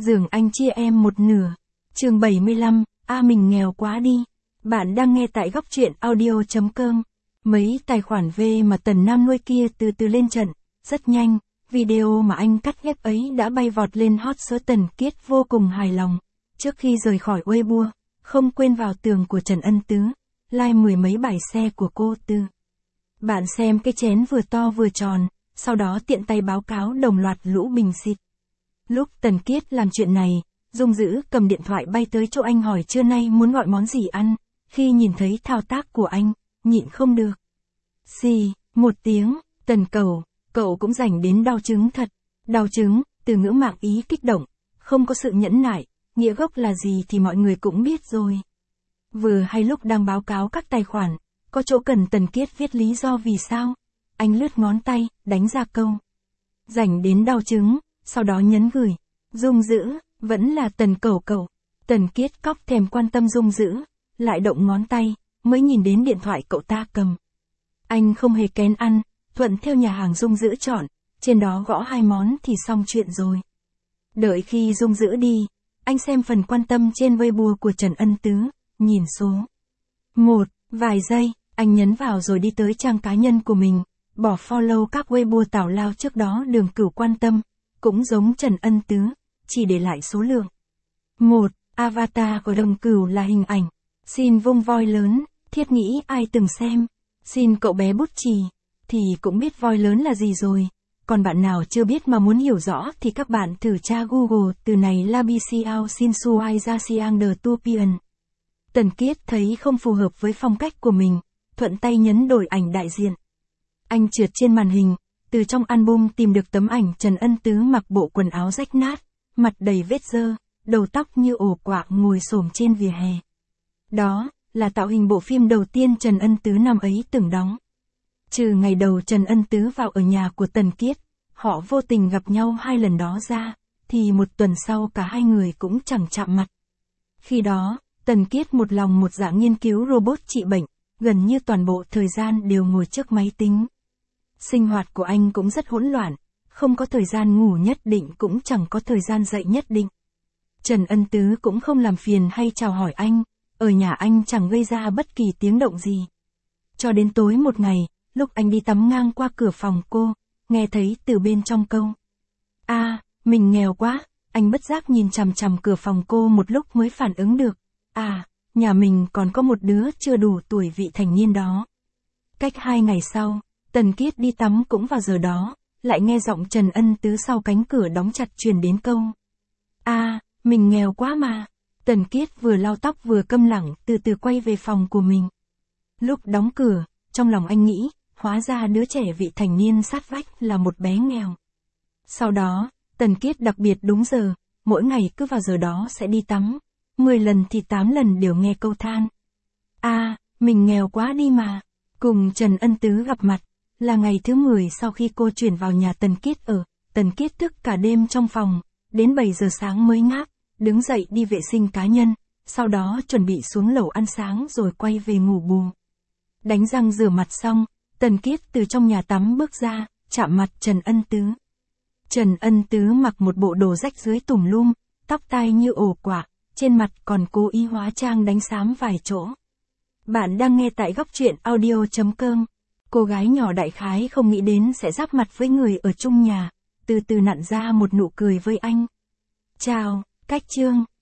Giường anh chia em một nửa. Chương 75, mình nghèo quá đi. Bạn đang nghe tại góc truyện audio.com. Mấy tài khoản V mà Tần Nam nuôi kia từ từ lên trận, rất nhanh, video mà anh cắt ghép ấy đã bay vọt lên hot search. Tần Kiết vô cùng hài lòng. Trước khi rời khỏi Weibo, không quên vào tường của Trần Ân Tứ, like 10 mấy bài xe của cô Tư. Bạn xem cái chén vừa to vừa tròn, sau đó tiện tay báo cáo đồng loạt lũ bình xịt. Lúc Tần Kiết làm chuyện này, Dung Dữ cầm điện thoại bay tới chỗ anh hỏi trưa nay muốn gọi món gì ăn. Khi nhìn thấy thao tác của anh, nhịn không được. Xì, một tiếng, Tần cậu cũng rảnh đến đau trứng thật. Đau trứng, từ ngữ mạc ý kích động, không có sự nhẫn nại, nghĩa gốc là gì thì mọi người cũng biết rồi. Vừa hay lúc đang báo cáo các tài khoản, có chỗ cần Tần Kiết viết lý do vì sao. Anh lướt ngón tay, đánh ra câu. Rảnh đến đau trứng, sau đó nhấn gửi. Dung Dữ, vẫn là Tần cậu. Tần Kiết cóc thèm quan tâm Dung Dữ, lại động ngón tay, mới nhìn đến điện thoại cậu ta cầm. Anh không hề kén ăn, thuận theo nhà hàng Dung Dữ chọn, trên đó gõ 2 món thì xong chuyện rồi. Đợi khi Dung Dữ đi, anh xem phần quan tâm trên Weibo của Trần Ân Tứ, nhìn số 1, vài giây, anh nhấn vào rồi đi tới trang cá nhân của mình, bỏ follow các Weibo tào lao trước đó Đường Cửu quan tâm, cũng giống Trần Ân Tứ, chỉ để lại số lượng. 1. Avatar của Đường Cửu là hình ảnh. Xin vung voi lớn, thiết nghĩ ai từng xem. Xin cậu bé bút chì, thì cũng biết voi lớn là gì rồi. Còn bạn nào chưa biết mà muốn hiểu rõ thì các bạn thử tra Google từ này la biciao sin suai ra siang de tupian. Tần Kiết thấy không phù hợp với phong cách của mình, thuận tay nhấn đổi ảnh đại diện. Anh trượt trên màn hình, từ trong album tìm được tấm ảnh Trần Ân Tứ mặc bộ quần áo rách nát, mặt đầy vết dơ, đầu tóc như ổ quạ ngồi xổm trên vỉa hè. Đó là tạo hình bộ phim đầu tiên Trần Ân Tứ năm ấy từng đóng. Trừ ngày đầu Trần Ân Tứ vào ở nhà của Tần Kiết, họ vô tình gặp nhau 2 lần đó ra, thì một tuần sau cả hai người cũng chẳng chạm mặt. Khi đó, Tần Kiết một lòng một dạ nghiên cứu robot trị bệnh, gần như toàn bộ thời gian đều ngồi trước máy tính. Sinh hoạt của anh cũng rất hỗn loạn, không có thời gian ngủ nhất định cũng chẳng có thời gian dậy nhất định. Trần Ân Tứ cũng không làm phiền hay chào hỏi anh, ở nhà anh chẳng gây ra bất kỳ tiếng động gì. Cho đến tối một ngày, lúc anh đi tắm ngang qua cửa phòng cô, nghe thấy từ bên trong câu. Mình nghèo quá, anh bất giác nhìn chằm chằm cửa phòng cô một lúc mới phản ứng được. Nhà mình còn có một đứa chưa đủ tuổi vị thành niên đó. Cách 2 ngày sau, Tần Kiết đi tắm cũng vào giờ đó, lại nghe giọng Trần Ân Tứ sau cánh cửa đóng chặt truyền đến câu. Mình nghèo quá mà. Tần Kiết vừa lau tóc vừa câm lặng từ từ quay về phòng của mình. Lúc đóng cửa, trong lòng anh nghĩ, hóa ra đứa trẻ vị thành niên sát vách là một bé nghèo. Sau đó, Tần Kiết đặc biệt đúng giờ, mỗi ngày cứ vào giờ đó sẽ đi tắm. 10 lần thì 8 lần đều nghe câu than. Mình nghèo quá đi mà. Cùng Trần Ân Tứ gặp mặt, là ngày thứ 10 sau khi cô chuyển vào nhà Tần Kiết ở. Tần Kiết thức cả đêm trong phòng, đến 7 giờ sáng mới ngáp, đứng dậy đi vệ sinh cá nhân, sau đó chuẩn bị xuống lầu ăn sáng rồi quay về ngủ bù. Đánh răng rửa mặt xong, Tần Kiết từ trong nhà tắm bước ra, chạm mặt Trần Ân Tứ. Trần Ân Tứ mặc một bộ đồ rách dưới tùm lum, tóc tai như ổ quạ, trên mặt còn cố ý hóa trang đánh xám vài chỗ. Bạn đang nghe tại góc truyện audio.com. Cô gái nhỏ đại khái không nghĩ đến sẽ giáp mặt với người ở chung nhà, từ từ nặn ra một nụ cười với anh. Chào, cách chương.